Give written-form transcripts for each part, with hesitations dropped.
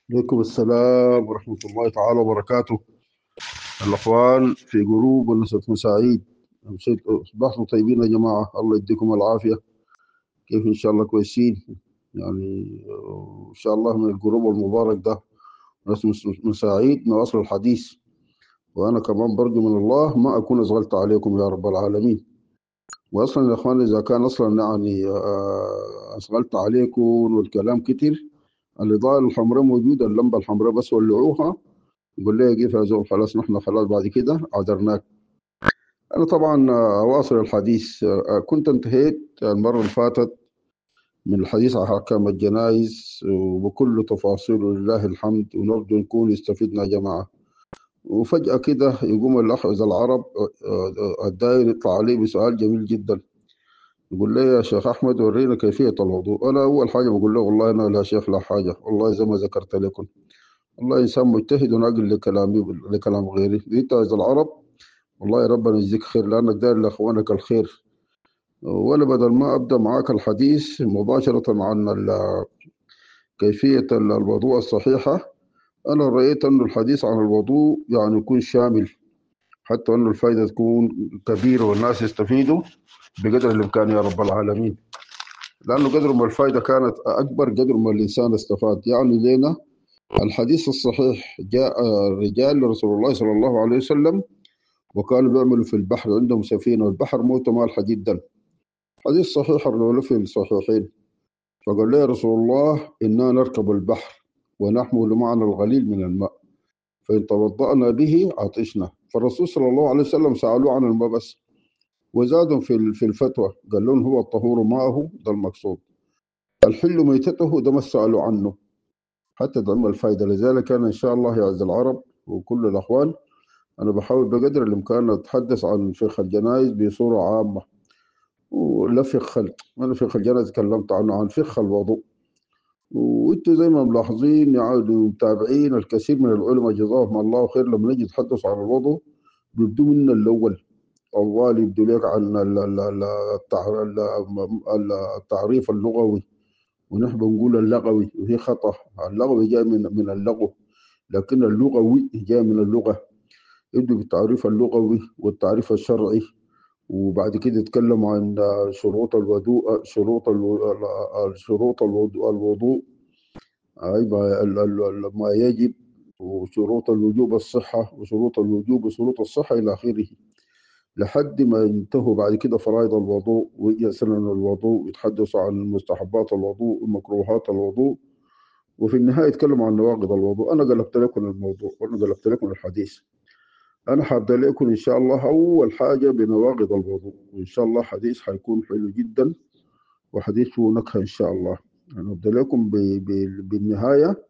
عليكم السلام ورحمة الله تعالى وبركاته. الأخوان في جروب ونسة مساعيد، أصبحتوا طيبين يا جماعة، الله يديكم العافية. كيف إن شاء الله كويسين؟ يعني إن شاء الله من الجروب المبارك ده ناس مساعيد نواصل الحديث. وأنا كمان برجو من الله ما أكون أشغلت عليكم يا رب العالمين. وأصلا يا أخوان إذا كان أصلا يعني أشغلت عليكم والكلام كتير، الإضاءة الحمراء موجودة، اللمبة الحمراء بس ولعوها. يقول لي كيف يا زول، خلاص نحن خلاص بعد كده عذرناك. أنا طبعا أواصل الحديث. كنت انتهيت المرة اللي فاتت من الحديث عن أحكام الجنائز وبكل تفاصيله لله الحمد، ونرجو نكون استفدنا يا جماعة. وفجأة كده يقوم الأخ إذا العرب الداير يطلع عليه بسؤال جميل جدا. يقول لي يا شيخ أحمد ورينا كيفية الوضوء. أنا أول حاجة بقول له والله أنا لا شيخ لا حاجة، والله زي ما ذكرت لكم والله إنسان مجتهد ونقل لكلامي لكلام غيري. أنت إذا العرب والله ربنا يجزيك خير لأنك داير لإخوانك الخير. وأنا بدل ما أبدأ معاك الحديث مباشرة عن كيفية الوضوء الصحيحة، أنا رأيت أن الحديث عن الوضوء يعني يكون شامل، حتى أن الفائدة تكون كبيرة والناس يستفيدوا بقدر الإمكان يا رب العالمين. لأنه قدر ما الفائدة كانت أكبر قدر ما الإنسان استفاد. يعني لينا الحديث الصحيح جاء رجال لرسول الله صلى الله عليه وسلم وكانوا بيعملوا في البحر، عندهم سفينة والبحر موته مالحة جدا. حديث صحيح الرواية في الصحيحين. فقال لي يا رسول الله إنا نركب البحر ونحمل معنا الغليل من الماء، فإن توضأنا به عطشنا. فالرسول صلى الله عليه وسلم سألوه عن الماء بس، وزادوا في الفتوى قال لهم هو الطهور ماءه، ده المقصود. الحل ميتته ده ما سألوا عنه، حتى ده الفائدة. لذلك أنا إن شاء الله يعز العرب وكل الأخوان أنا بحاول بقدر الإمكان أتحدث عن فقه الجنائز بصورة عامة. ولا فقه أنا فقه الجنائز تكلمت عنه، عن فقه الوضوء. وانتوا زي ما ملاحظين يعني متابعين الكثير من العلماء جزاهم الله خير لما نجي نتحدث عن الوضوء بيبدوا من الأول. أول يبدو لك عن التعريف اللغوي، ونحن بنقول اللغوي وهي خطأ. اللغوي جاي من اللغو، لكن اللغوي جاي من اللغة. يبدو بالتعريف اللغوي والتعريف الشرعي، وبعد كده يتكلم عن شروط الوضوء، شروط الوضوء. أيوة ما يجب، وشروط الوجوب الصحة، وشروط الوجوب وشروط الصحة إلى آخره، لحد ما ينتهوا بعد كده فرائض الوضوء ويسنن الوضوء، يتحدثوا عن مستحبات الوضوء ومكروهات الوضوء، وفي النهاية يتكلموا عن نواقض الوضوء. أنا قلبت لكم الموضوع وأنا قلبت لكم الحديث. أنا حابة لكم إن شاء الله أول حاجة بنواقض الوضوء، وإن شاء الله حديث حيكون حلو جدا وحديث فيه نكهة إن شاء الله. أنا أبدأ لكم بالنهاية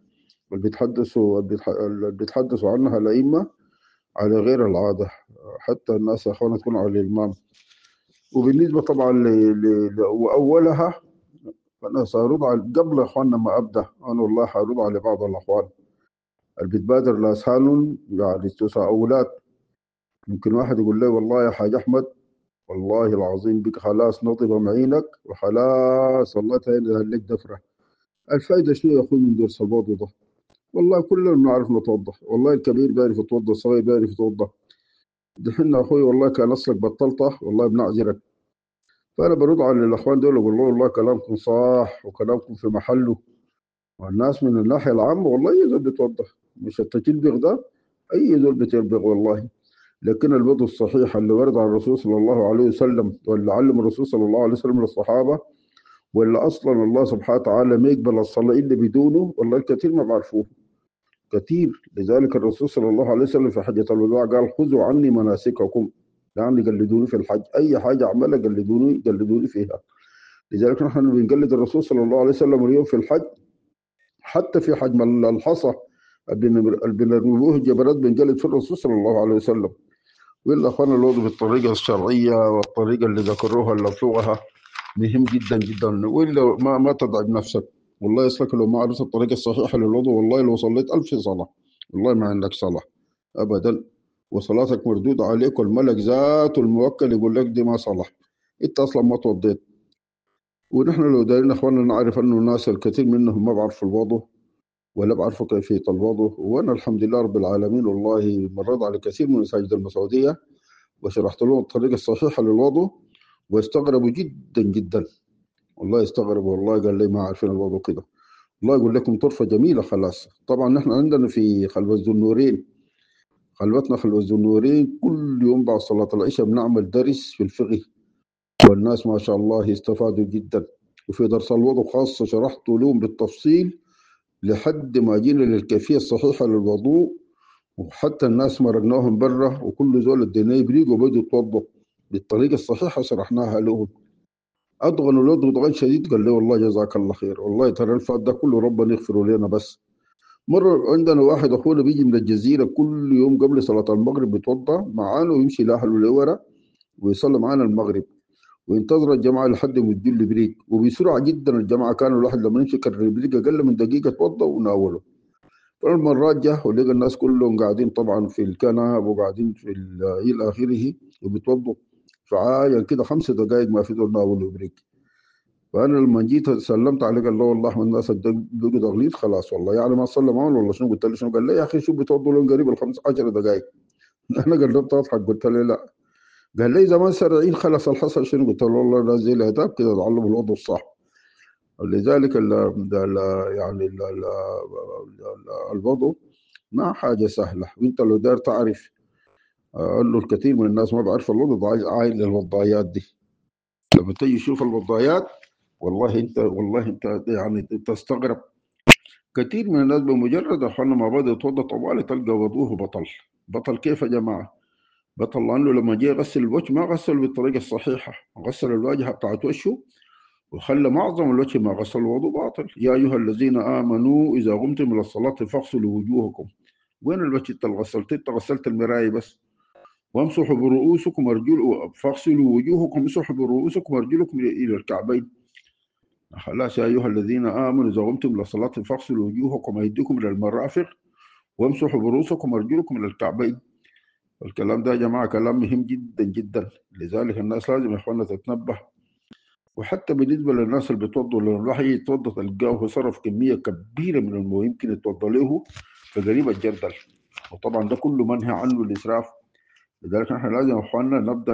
اللي بيتحدثوا عنها الأئمة على غير العادة، حتى الناس يا أخوانا تكون على الإمام. وبالنسبة طبعا وأولها، فأنا سأرد على قبل يا أخوانا ما أبدأ، أنا والله حأرد على بعض الأخوان اللي بتبادر لأذهانهم يعني تساؤلات. ممكن واحد يقول لي والله يا حاج أحمد والله العظيم بك خلاص نطب معينك وخلاص والله تهيأ لك دفرة. الفايدة شنو يا أخوي من درس الوضوء ده؟ والله كلنا بنعرف نتوضا، والله الكبير بيعرف يتوضا، الصغير بيعرف يتوضا. دحين اخوي والله كان اصلك بطلته والله بنعذرك. فانا برد على الاخوان دول اقول له والله كلامكم صح وكلامكم في محله. والناس من الناحيه العامه والله اي زول بيتوضا، مش التتلبغ ده، اي زول بيتلبغ والله. لكن الوضوء الصحيح اللي ورد عن الرسول صلى الله عليه وسلم، واللي علم الرسول صلى الله عليه وسلم للصحابه، واللي اصلا الله سبحانه وتعالى ما يقبل الصلاه الا بدونه، والله الكثير ما بعرفوه كثير. لذلك الرسول صلى الله عليه وسلم في حجة الوداع قال خذوا عني مناسككم، يعني قلدوني في الحج، أي حاجة أعملها قلدوني فيها. لذلك نحن بنقلد الرسول صلى الله عليه وسلم اليوم في الحج، حتى في حجم الحصى اللي بنرموه الجبلات بنقلد في الرسول صلى الله عليه وسلم. وإلا أخوانا الوضع بالطريقة الشرعية والطريقة اللي ذكروها اللي فوقها مهم جدا جدا. وإلا ما تتعب نفسك. والله يسلك لو ما عرفت الطريقة الصحيحة للوضوء، والله لو صليت ألف صلاة والله ما عندك صلاة أبدا، وصلاتك مردودة عليك، والملك ذاته الموكل يقول لك دي ما صلاة، أنت أصلا ما توضيت. ونحن لو دايرين أخواننا نعرف أنه الناس الكثير منهم ما بعرفوا الوضوء، ولا بعرفوا كيفية الوضع. وأنا الحمد لله رب العالمين والله مريت على كثير من مساجد المسعودية وشرحت لهم الطريقة الصحيحة للوضع، واستغربوا جدا جدا. والله استغربوا، والله قال لي ما عارفين الوضع كده. والله يقول لكم طرفة جميلة خلاص. طبعا نحن عندنا في خلف الزنورين، خلوتنا خلف الزنورين كل يوم بعد صلاة العشاء بنعمل درس في الفقه، والناس ما شاء الله استفادوا جدا. وفي درس الوضوء خاصة شرحت لهم بالتفصيل لحد ما جينا للكيفية الصحيحة للوضوء. وحتى الناس مرقناهم برا، وكل زول اديناه بريق وبدوا يتوضوا بالطريقة الصحيحة شرحناها لهم. أضغنوا له ضغط شديد، قال لي والله جزاك الله خير، والله ترى الفات ده كله ربنا يغفره لنا. بس مرة عندنا واحد أخونا بيجي من الجزيرة كل يوم قبل صلاة المغرب بيتوضأ معانا ويمشي لأهله لورا ويصلي معانا المغرب، وينتظر الجماعة لحد ما تجي البريق. وبسرعة جدا الجماعة كانوا الواحد لما يمشي كرر البريق أقل من دقيقة توضأ وناوله. فالمرات جه ولقى الناس كلهم قاعدين طبعا في الكنب وقاعدين في إلى آخره وبيتوضوا. فعاين كده 5 دقائق ما في دول ناوله بريق. فانا لما جيت سلمت عليه قال له والله من الناس بقوا تغليط خلاص والله، يعني ما صلى معهم ولا شنو؟ قلت له شنو؟ قال لي يا اخي شو بتوضوا لهم قريب ال 15 دقائق. انا قربت اضحك قلت له لا. قال لي زمان سرعين خلص الحصل شنو؟ قلت له والله لا زي الاداب كده تعلم الوضوء الصح. لذلك يعني الوضوء ما حاجه سهله، وانت لو دار تعرف. قال له الكثير من الناس ما بعرف الوضوء عايل للوضايات دي. لما تيجي تشوف الوضايات والله انت يعني تستغرب. كثير من الناس بمجرد اخوانا ما بدا يتوضا طوالي تلقى وضوءه بطل. بطل كيف يا جماعه؟ بطل لانه لما جه يغسل الوجه ما غسل بالطريقه الصحيحه، غسل الواجهه بتاعت وشه وخلى معظم الوجه ما غسل الوضوء باطل. يا ايها الذين امنوا اذا قمتم الى الصلاه فاغسلوا وجوهكم. وين الوجه انت غسلت؟ انت غسلت المرايه بس. وامسحوا برؤوسكم وارجل فاغسلوا وجوهكم، امسحوا برؤوسكم وارجلكم الى الكعبين. خلاص يا ايها الذين امنوا اذا قمتم الى الصلاه فاغسلوا وجوهكم وايديكم الى المرافق وامسحوا برؤوسكم وارجلكم الى الكعبين. الكلام ده يا جماعه كلام مهم جدا جدا. لذلك الناس لازم يا اخوانا تتنبه. وحتى بالنسبه للناس اللي بيتوضوا، لو الواحد يتوضا تلقاه صرف كميه كبيره من الماء يمكن يتوضا له في قريب الجردل. وطبعا ده كله منهي عنه الاسراف. لذلك نحن لازم يا اخوانا نبدا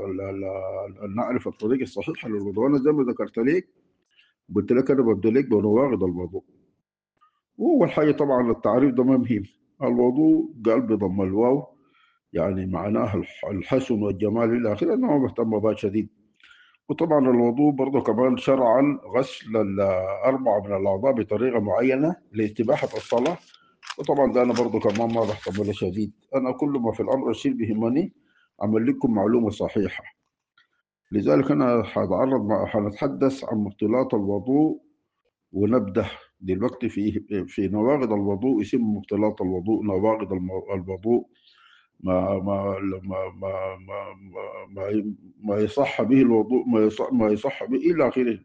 نعرف الطريق الصحيحه للوضوء. انا زي ما ذكرت لك قلت لك انا ببدا لك بنواقض الوضوء. واول حاجه طبعا التعريف ده ما مهم. الوضوء قال بضم الواو يعني معناه الحسن والجمال الى اخره، انا ما بهتم بها شديد. وطبعا الوضوء برضه كمان شرعا غسل الاربعه من الاعضاء بطريقه معينه لاستباحه الصلاه. وطبعا ده انا برضه كمان ما بهتم له شديد. انا كل ما في الامر الشيء بيهمني اعمل لكم معلومه صحيحه. لذلك انا حنتحدث عن مبطلات الوضوء. ونبدأ دلوقتي في نواقض الوضوء. اسم مبطلات الوضوء نواقض الوضوء، ما ما ما ما ما ما يصح به الوضوء، ما يصح به إلى آخره.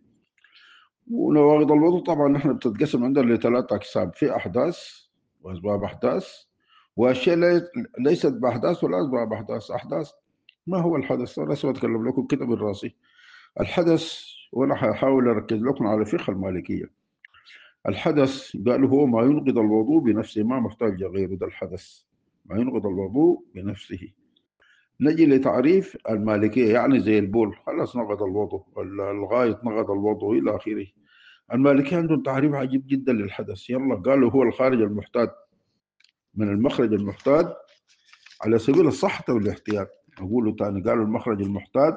ونواقض الوضوء طبعا نحن بتتقسم عندنا لثلاث أقسام: في أحداث وأسباب أحداث وأشياء ليست بأحداث ولا أسباب أحداث. أحداث ما هو الحدث؟ أنا لسه بتكلم لكم كده بالراسي. الحدث، وأنا هحاول أركز لكم على فقه المالكية. الحدث قالوا هو ما ينقض الوضوء بنفسه، ما محتاج غيره. ده الحدث ما ينقض الوضوء بنفسه. نجي لتعريف المالكية، يعني زي البول خلاص نقض الوضوء، الغاية نقض الوضوء إلى آخره. المالكية عندهم تعريف عجيب جدا للحدث. يلا قالوا هو الخارج المحتاج من المخرج المحتاج على سبيل الصحة والاحتياط. أقولوا تاني، قالوا المخرج المحتاج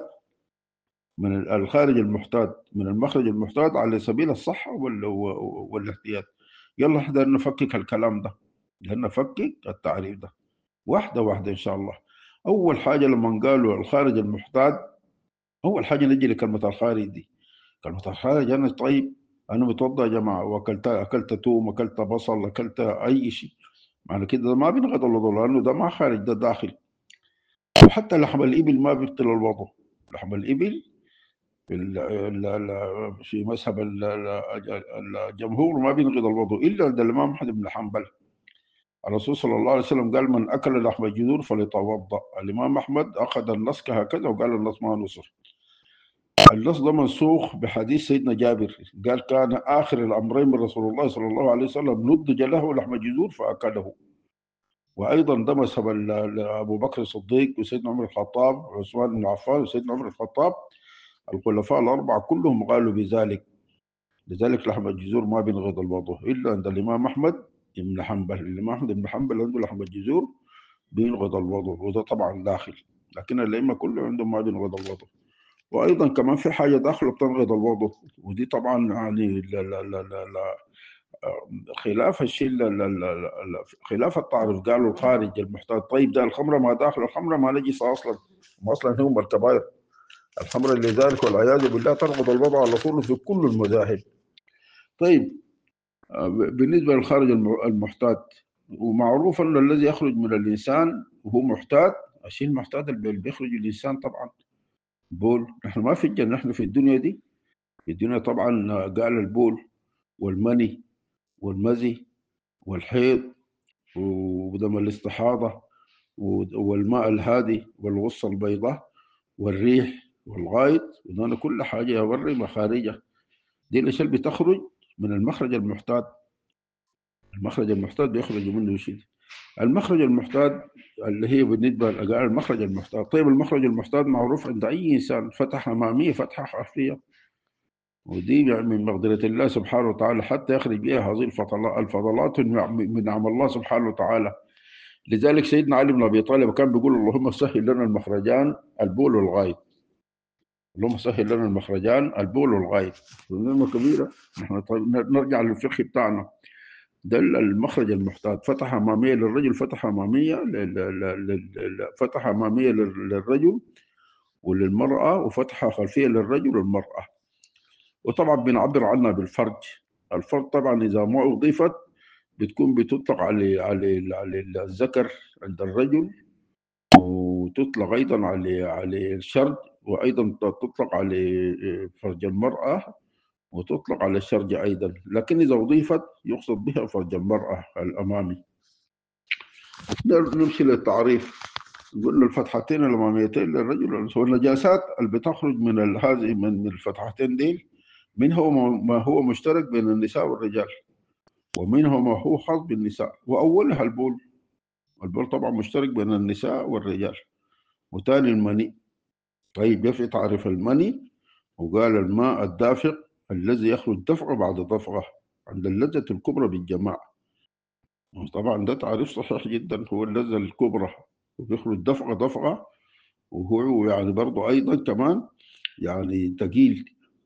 من الخارج المحتاج من المخرج المحتاج على سبيل الصحة والاحتياط. يلا احنا نفكك الكلام ده، نفكك التعريف ده واحدة واحدة إن شاء الله. أول حاجة لما قالوا الخارج المحتاج، أول حاجة نجي لكلمة الخارج دي. كلمة الخارج أنا طيب، أنا متوضأ يا جماعة أكلت توم، أكلت بصل، أكلت أي شيء، معنى كده ده ما بينقض الوضوء لأنه ده ما خارج، ده داخل. وحتى لحم الإبل ما بيبطل الوضوء. لحم الإبل في مذهب الجمهور ما بينقض الوضوء الا عند الامام احمد بن حنبل. الرسول صلى الله عليه وسلم قال من اكل لحم الجذور فليتوضا. الامام احمد اخذ النص هكذا وقال النص ما نصر. اللفظ ده منسوخ بحديث سيدنا جابر، قال كان آخر الأمرين من رسول الله صلى الله عليه وسلم نضج له لحم جزور فأكله. وأيضا ده مذهب أبو بكر الصديق وسيدنا عمر الخطاب وعثمان بن عفان وسيدنا عمر الخطاب، الخلفاء الأربعة كلهم قالوا بذلك. لذلك لحم الجزور ما بينقض الوضوء إلا عند الإمام أحمد بن حنبل. الإمام أحمد بن حنبل عنده لحم الجزور بينقض الوضوء، وده طبعا داخل، لكن الأئمة كلهم عندهم ما بينقض الوضوء. وايضا كمان في حاجه داخله بتنقض الوضوء، ودي طبعا يعني لا خلاف الشيء خلاف التعرف. قالوا الخارج المحتاج. طيب ده الخمره ما داخل، الخمره ما نجسه اصلا، اصلا هم الكبائر الخمره اللي ذلك والعياذ بالله تنقض الوضوء على طول في كل المذاهب. طيب بالنسبه للخارج المحتاج، ومعروف ان الذي يخرج من الانسان وهو محتاج، الشيء المحتاج اللي بيخرج الانسان طبعا بول. نحن ما في الجنة، نحن في الدنيا دي، في الدنيا طبعا قال البول والمني والمزي والحيض ودم الاستحاضة والماء الهادي والغصة البيضاء والريح والغائط، ودول كل حاجة يوري مخارجها. دي الأشياء اللي بتخرج من المخرج المحتاج. المخرج المحتاج بيخرج منه شيء. المخرج المحتاج اللي هي بالنسبة للمخرج المحتاج. طيب المخرج المحتاج معروف عند أي إنسان، فتحة أمامية فتحة خلفية، ودي من مقدرة الله سبحانه وتعالى حتى يخرج بها هذه الفضلات من نعم الله سبحانه وتعالى. لذلك سيدنا علي بن أبي طالب كان بيقول اللهم سهل لنا المخرجان البول والغائط. اللهم سهل لنا المخرجان البول والغائط، نعمة كبيرة. نحن نرجع للفقه بتاعنا. ده المخرج المحتاج، فتحة أمامية للرجل، فتحة أمامية فتحة أمامية للرجل وللمرأة، وفتحة خلفية للرجل والمرأة. وطبعا بنعبر عنها بالفرج. الفرج طبعا إذا ما أضيفت بتكون بتطلق على الذكر عند الرجل، وتطلق أيضا على الشرج، وأيضا تطلق على فرج المرأة، وتطلق على الشرج أيضا. لكن إذا أضيفت يقصد بها فرج المرأة الأمامي. نمشي للتعريف. قلنا الفتحتين الأماميتين للرجل والنجاسات اللي بتخرج من هذه من الفتحتين دي، منه ما هو مشترك بين النساء والرجال، ومنه ما هو خاص بالنساء، وأولها البول. البول طبعا مشترك بين النساء والرجال. وتاني المني. طيب يفي تعرف المني، وقال الماء الدافق الذي يخرج دفعه بعد دفعه عند اللذة الكبرى بالجماع. طبعا ده تعريف صحيح جدا، هو اللذة الكبرى وبيخرج دفعه دفعه، وهو يعني برضه أيضا كمان يعني ثقيل،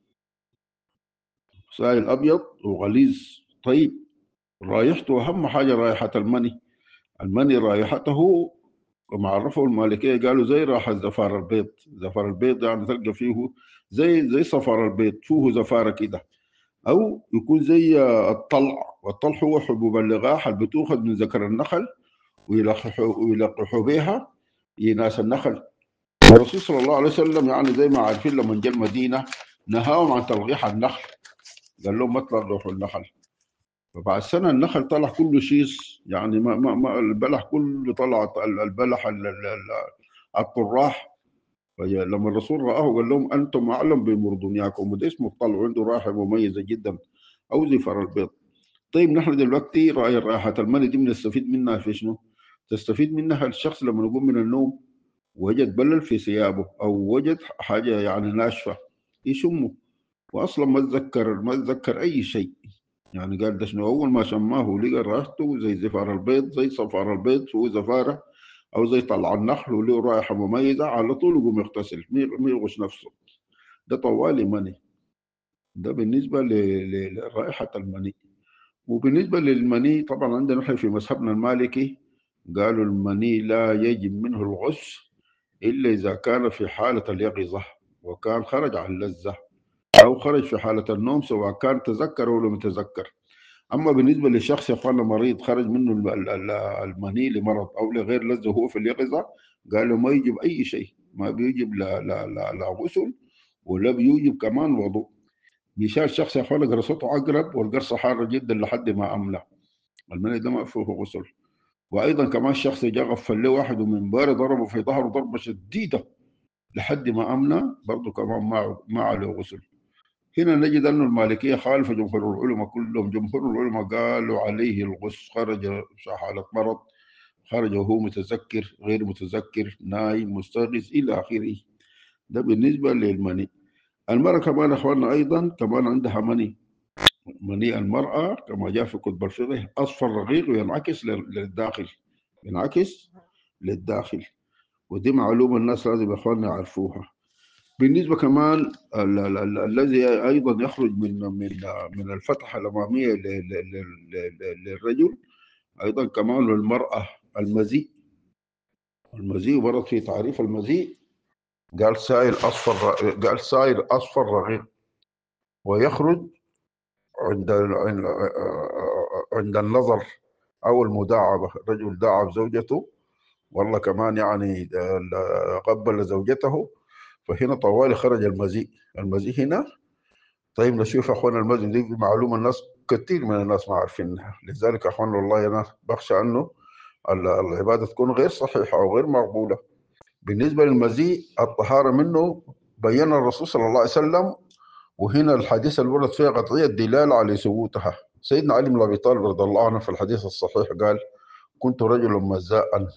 سائل أبيض وغليظ. طيب رائحته أهم حاجة رائحة المني. المني رائحته وما عرفوا المالكية قالوا زي رائحة زفار البيض. زفار البيض يعني تلقى فيه زي صفار البيض، فيه زفارة كده، أو يكون زي الطلع. والطلع هو حبوب اللقاح اللي بتؤخذ من ذكر النخل ويلقحوا بها ناس النخل. الرسول صلى الله عليه وسلم يعني زي ما عارفين لما جاء المدينة نهاهم عن تلقيح النخل، قال لهم ما تلقحوا النخل. فبعد سنة النخل طلع كله شيص، يعني ما البلح كله طلع البلح الطراح. فلما الرسول رآه قال لهم أنتم أعلم بأمور دنياكم، وده اسمه الطلع، عنده رائحة مميزة جدا أو زفر البيض. طيب نحن دلوقتي رائحة المني دي بنستفيد منها في شنو؟ تستفيد منها الشخص لما يقوم من النوم وجد بلل في ثيابه أو وجد حاجة يعني ناشفة يشمه، وأصلا ما تذكر أي شيء. يعني قال ده شنو، أول ما شماه ولقى رائحته زي زفار البيض، زي صفار البيض، هو زفارة أو زي طلع النخل وله رائحة مميزة، على طول يقوم يغتسل ما يغش نفسه. ده طوالي مني. ده بالنسبة لرائحة المني. وبالنسبة للمني طبعا عندنا نحن في مذهبنا المالكي قالوا المني لا يجب منه الغسل إلا إذا كان في حالة اليقظة وكان خرج عن اللذة، أو خرج في حالة النوم سواء كان تذكر أو لم يتذكر. أما بالنسبة للشخص يا أخوانا مريض خرج منه المني لمرض أو لغير لذة وهو في اليقظة، قالوا ما يجب أي شيء، ما بيجب لا غسل ولا بيوجب كمان وضوء. بيشاء الشخص يا أخوانا قرصته عقرب والقرصة حارة جدا لحد ما أملى، المني ده ما فيه غسل. وأيضا كمان الشخص جاء غفل له واحد ومن بار ضربه في ظهره ضربة شديدة لحد ما أمنى برضه كمان ما عليه غسل. هنا نجد أن المالكية خالف جمهور العلماء كلهم. جمهور العلماء قالوا عليه الغسل، خرج في حالة مرض، خرج وهو متذكر، غير متذكر، نايم، مستيقظ إلى آخره. ده بالنسبة للمني. المرأة كمان يا أخواننا أيضا كمان عندها مني. مني المرأة كما جاء في كتب الفقه أصفر رقيق وينعكس للداخل، ينعكس للداخل. ودي معلومة الناس لازم يا أخواننا يعرفوها. بالنسبة كمان الذي أيضا يخرج من الفتحة الأمامية للرجل أيضا كمان للمرأة المزي. المزي ورد في تعريف المزي قال سائل أصفر، قال سائل أصفر رغيق، ويخرج عند النظر أو المداعبة. الرجل داعب زوجته، والله كمان يعني قبل زوجته، فهنا طوالي خرج المزي. المزي هنا. طيب نشوف يا اخوانا المزي دي معلومه الناس كثير من الناس ما عارفينها. لذلك يا اخوانا والله انا بخشى انه العباده تكون غير صحيحه او غير مقبوله. بالنسبه للمزي الطهاره منه بين الرسول صلى الله عليه وسلم، وهنا الحديث اللي ورد فيها قطعيه الدلاله على ثبوتها. سيدنا علي بن ابي طالب رضي الله عنه في الحديث الصحيح قال: كنت رجلا مزاء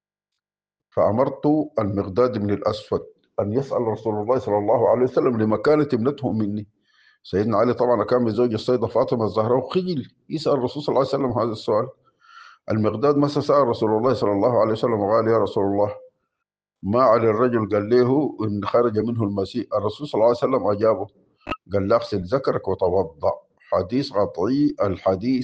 فامرت المقداد بن الاسود ان يسال رسول الله صلى الله عليه وسلم لمكانه ابنته مني. سيدنا علي طبعا كان متزوج السيدة فاطمة الزهراء، وخجل يسأل الرسول صلى الله عليه وسلم هذا السؤال. المقداد مسا سأل رسول الله صلى الله عليه وسلم وقال: يا رسول الله، ما على الرجل قال له إن خرج منه المسيء. الرسول صلى الله عليه وسلم أجابه قال له: اغسل ذكرك وتوضأ. حديث قطعي. الحديث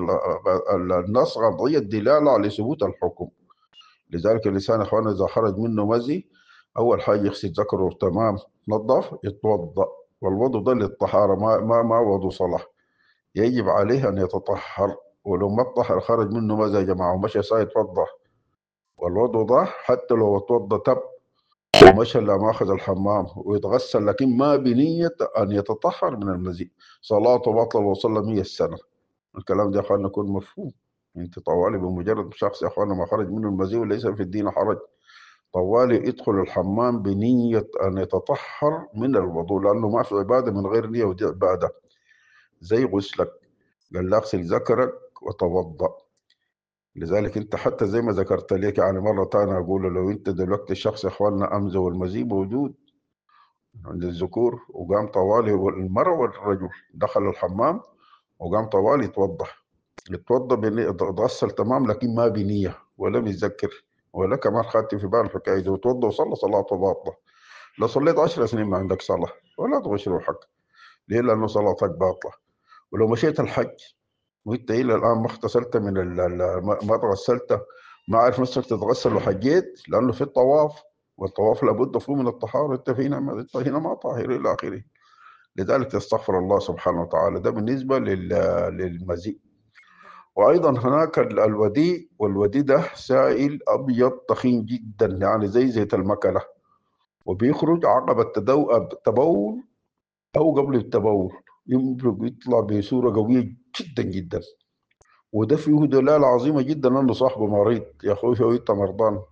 النص قطعي الدلالة على ثبوت الحكم. لذلك الإنسان يا إخوانا إذا خرج منه مزي أول حاجة يغسل ذكره تمام، نظف، يتوضأ. والوضوء ده للطهارة، ما وضوء صلاة. يجب عليه أن يتطهر، ولو ما اتطهر خرج منه ماذا يا جماعة ومشى سايد يتوضأ. والوضوء ده حتى لو اتوضأ تب ومشى لما أخذ الحمام ويتغسل، لكن ما بنية أن يتطهر من المزي. صلاته بطل وصلى 100 سنة. الكلام ده يا أخوانا يكون مفهوم. أنت طوالي بمجرد شخص يا أخوانا ما خرج منه المزي وليس في الدين حرج، طوالي يدخل الحمام بنية أن يتطهر من الوضوء، لأنه ما في عبادة من غير نية، ودي عبادة زي غسلك. قال له اغسل ذكرك وتوضأ. لذلك انت حتى زي ما ذكرت لك يعني مره ثانيه اقول، لو انت دلوقتي الشخص يا اخواننا امزه والمزي موجود عند الذكور وقام طوالي، والمرأة والرجل دخل الحمام وقام طوالي يتوضا يتغسل تمام، لكن ما بنيه ولا بيتذكر ولا كمان خدت في بال الحكايه دي، وتوضا وصلى صلاته باطله. لو صليت 10 سنين ما عندك صلاه ولا تغش روحك. ليه؟ لانه صلاتك باطله. ولو مشيت الحج وانت الى الان ما اغتسلت ما تغسلت، ما عارف نفسك تتغسل وحجيت، لانه في الطواف، والطواف لابد فيه من الطهاره، انت هنا ما طاهر الى اخره. لذلك تستغفر الله سبحانه وتعالى. ده بالنسبه للمزي. وايضا هناك الودي، والودي ده سائل ابيض تخين جدا يعني زي زيت المكنه، وبيخرج عقب التبول او قبل التبول، يطلع بصوره قويه جدا جدا. وده فيه دلالة عظيمة جدا أنه صاحبه مريض. يا أخوي هو أنت مرضان.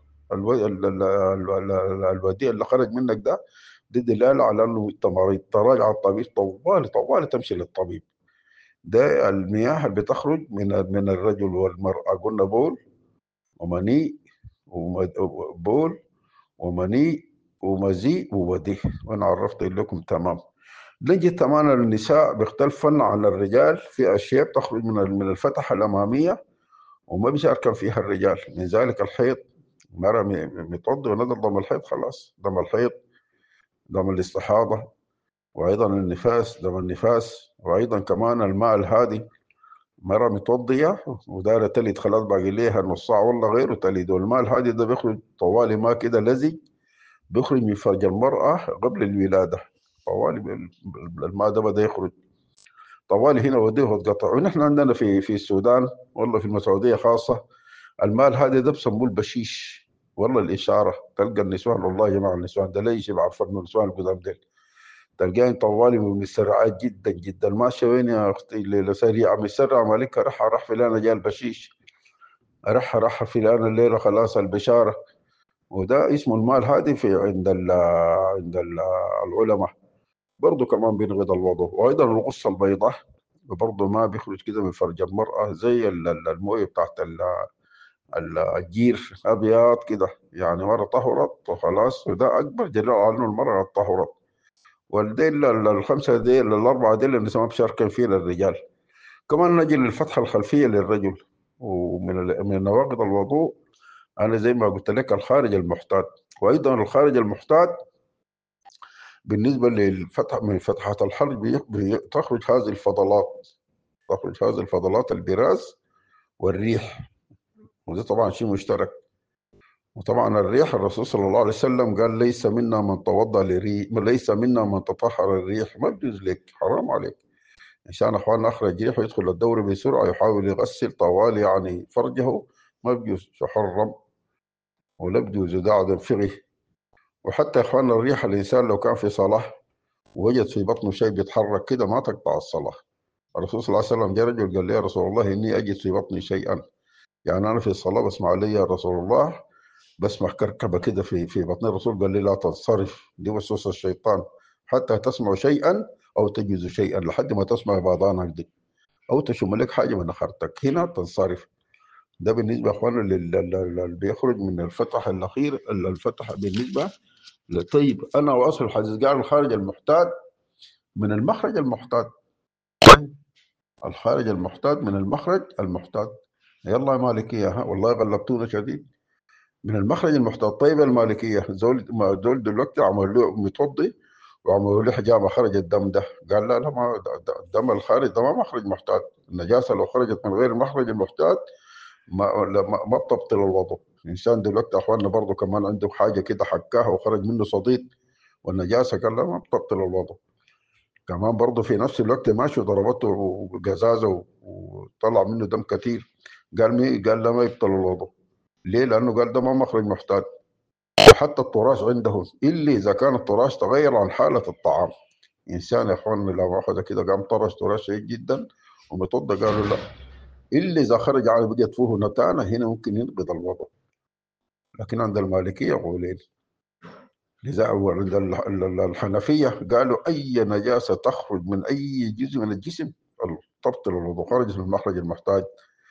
الوديع اللي خرج منك ده، دي دلالة على أنه أنت مريض. تراجع الطبيب طوالي طوالي تمشي للطبيب. ده المياه اللي بتخرج من الرجل والمرأة، قلنا بول ومني بول ومني ومزي وودي، وأنا عرفت لكم تمام. نجي كمان النساء بيختلفن عن الرجال في أشياء بتخرج من الفتحة الأمامية وما بيشاركن فيها الرجال. من ذلك الحيض، مرة متوضي ونزل دم الحيض، خلاص دم الحيض، دم الاستحاضة، وأيضا النفاس، دم النفاس، وأيضا كمان الماء الهادي. مرة متوضية ودايرة تلد خلاص باقي ليها نص ساعة ولا غيره تلد، والماء الهادي ده بيخرج طوالي ماء كده لزج، بيخرج من فرج المرأة قبل الولادة. طوالي الماء ده بدأ يخرج طوالي هنا وديه اتقطع. ونحن عندنا في السودان، والله في المسعودية خاصة، المال هذا ده بسموه البشيش. والله الإشارة تلقى النسوان، والله يا جماعة النسوان ده ليش بعرف انه النسوان القدام ديل تلقاين طوالي متسرعات جدا جدا. ماشية وين يا أختي الليلة سريعة متسرعة مالك، راح فلانة جاء البشيش، راح فلانة الليلة خلاص البشارة. وده اسمه الماء الهادي في عند العلماء. برضه كمان بينقض الوضوء. وايضا الغصه البيضاء برضه ما بيخرج كده من فرج المراه زي المويه بتاعت الجير ابيض كده، يعني مره طهرت وخلاص، وده اكبر دليل على انه المراه طهرت. والدين الخمسه دي الاربعه دي اللي نسميها بشاركين فيه للرجال. كمان نجي للفتحه الخلفيه للرجل. من نواقض الوضوء انا زي ما قلت لك الخارج المحتاط. وايضا الخارج المحتاط بالنسبه للفتح من فتحه الحلق تخرج هذه الفضلات، تخرج هذه الفضلات البراز والريح، وده طبعا شيء مشترك. وطبعا الريح الرسول صلى الله عليه وسلم قال ليس منا من توضا لريح، ليس منا من تطهر الريح، ما بيجوز لك، حرام عليك. عشان اخواننا اخرج ريح ويدخل الدورة بسرعه يحاول يغسل طوال يعني فرجه، ما بيجوز، يحرم. ولا بيجوز ده عدم فقه. وحتى يا اخواننا الريح الانسان لو كان في صلاه ووجد في بطنه شيء بيتحرك كده ما تقطع الصلاه. الرسول صلى الله عليه وسلم جاء رجل قال لي يا رسول الله اني اجد في بطني شيئا، يعني انا في الصلاه بسمع لي يا رسول الله، بسمع كركبه كده في بطن الرسول. قال لي لا تنصرف، دي وسوسه الشيطان، حتى تسمع شيئا او تجد شيئا، لحد ما تسمع باذانك دي او تشم لك حاجه من نخرتك هنا تنصرف. ده بالنسبه يا اخوانا اللي بيخرج من الفتح الاخير، الفتح بالنسبه. طيب انا واصل الحديث قال الخارج المحتاج من المخرج المحتاج. الخارج المحتاج من المخرج المحتاج. يلا يا مالكيه، ها والله غلبتونا شديد. من المخرج المحتاج. طيب المالكيه زول دلوقتي عمل له متوضي وعملوا له حجامه خرج الدم ده، قال لا لا، ما الدم الخارج ده ما مخرج محتاج. النجاسه لو خرجت من غير المخرج المحتاج ما بتبطل الوضوء. الانسان دلوقتي اخواننا برضه كمان عنده حاجه كده حكاها وخرج منه صديد والنجاسه، قال لا ما بتبطل الوضوء. كمان برضه في نفس الوقت ماشي ضربته جزازه وطلع منه دم كثير، قال قال لا ما يبطل الوضوء. ليه؟ لانه قال ده ما مخرج محتاج. وحتى التراش عندهم الا اذا كان التراش تغير عن حاله الطعام. انسان يا اخوان لو اخذ كده قام طرش تراش شديد جدا ومتوضا، قالوا لا، الا اذا خرج على بقت فيه نتانه هنا ممكن ينقض الوضوء. لكن عند المالكيه قولين. لذا عند الحنفيه قالوا اي نجاسه تخرج من اي جزء من الجسم تبطل الوضوء. خرجت من المخرج المحتاج،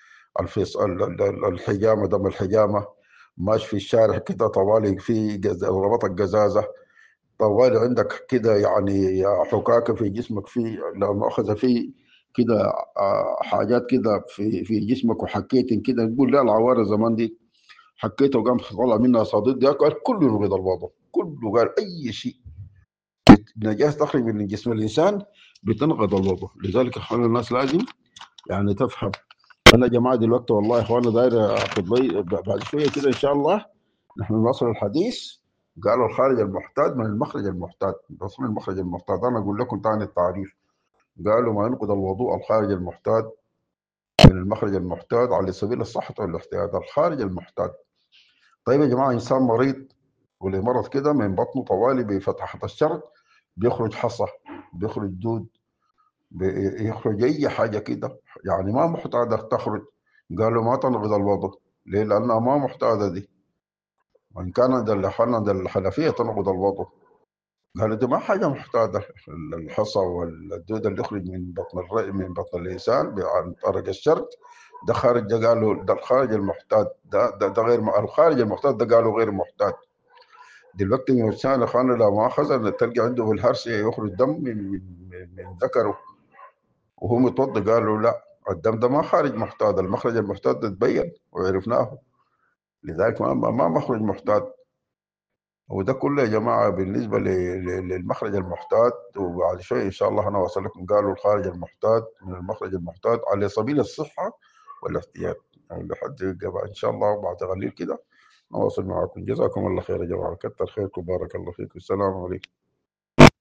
الحجامه، دم الحجامه، ماشي في الشارع كده طوالي في ربطك جزازه، طوالي عندك كده يعني حكاكه في جسمك، في لو مؤخذه في كده حاجات كده في جسمك وحكيت كده، نقول لا العوارض زمان دي حكيته وقام طلع منها صديد، ده قال كله ينقض الوضوء، كله قال اي شيء نجاسه تخرج من جسم الانسان بتنقض الوضوء. لذلك يا اخوان الناس لازم يعني تفهم. انا يا جماعه دلوقتي والله يا اخوانا داير اخذ لي بعد شويه كده ان شاء الله نحن نواصل الحديث. قالوا الخارج المحتاج من المخرج المحتاج. بس من المخرج المحتاج انا اقول لكم ثاني التعريف. قالوا ما ينقض الوضوء الخارج المحتاج من المخرج المحتاج على سبيل الصحة والاحتياط. الخارج المحتاج. طيب يا جماعة إنسان مريض ولمرض كده من بطنه طوالي بفتحة الشرج بيخرج حصى، بيخرج دود، بيخرج أي حاجة كده يعني ما محتاجة تخرج. قالوا ما تنقض الوضوء. ليه؟ لأنها ما محتاجة دي. وإن كان عند الحنفية تنقض الوضوء. قالوا دي ما حاجة محتاجة. الحصى والدود اللي يخرج من بطن من بطن الإنسان عن طريق الشرج ده خارج. ده قالوا ده الخارج المحتاج. ده غير الخارج المحتاج ده قالوا غير محتاج. دلوقتي من الإنسان يا أخوانا لو ما أخذ تلقى عنده في الهرسة يخرج دم من ذكره وهو متوضي، قالوا لا، الدم ده ما خارج محتاج. المخرج المحتاج ده تبين وعرفناه. لذلك ما مخرج محتاج. وده كله يا جماعة بالنسبة للمخرج المحتاج. وبعد شوية إن شاء الله أنا واصل لكم قالوا الخارج المحتاج من المخرج المحتاج على سبيل الصحة والاحتياط. يعني لحد إن شاء الله بعد قليل كده نواصل معكم. جزاكم الله خير يا جماعة، كتر خيركم، بارك الله فيكم، السلام عليكم.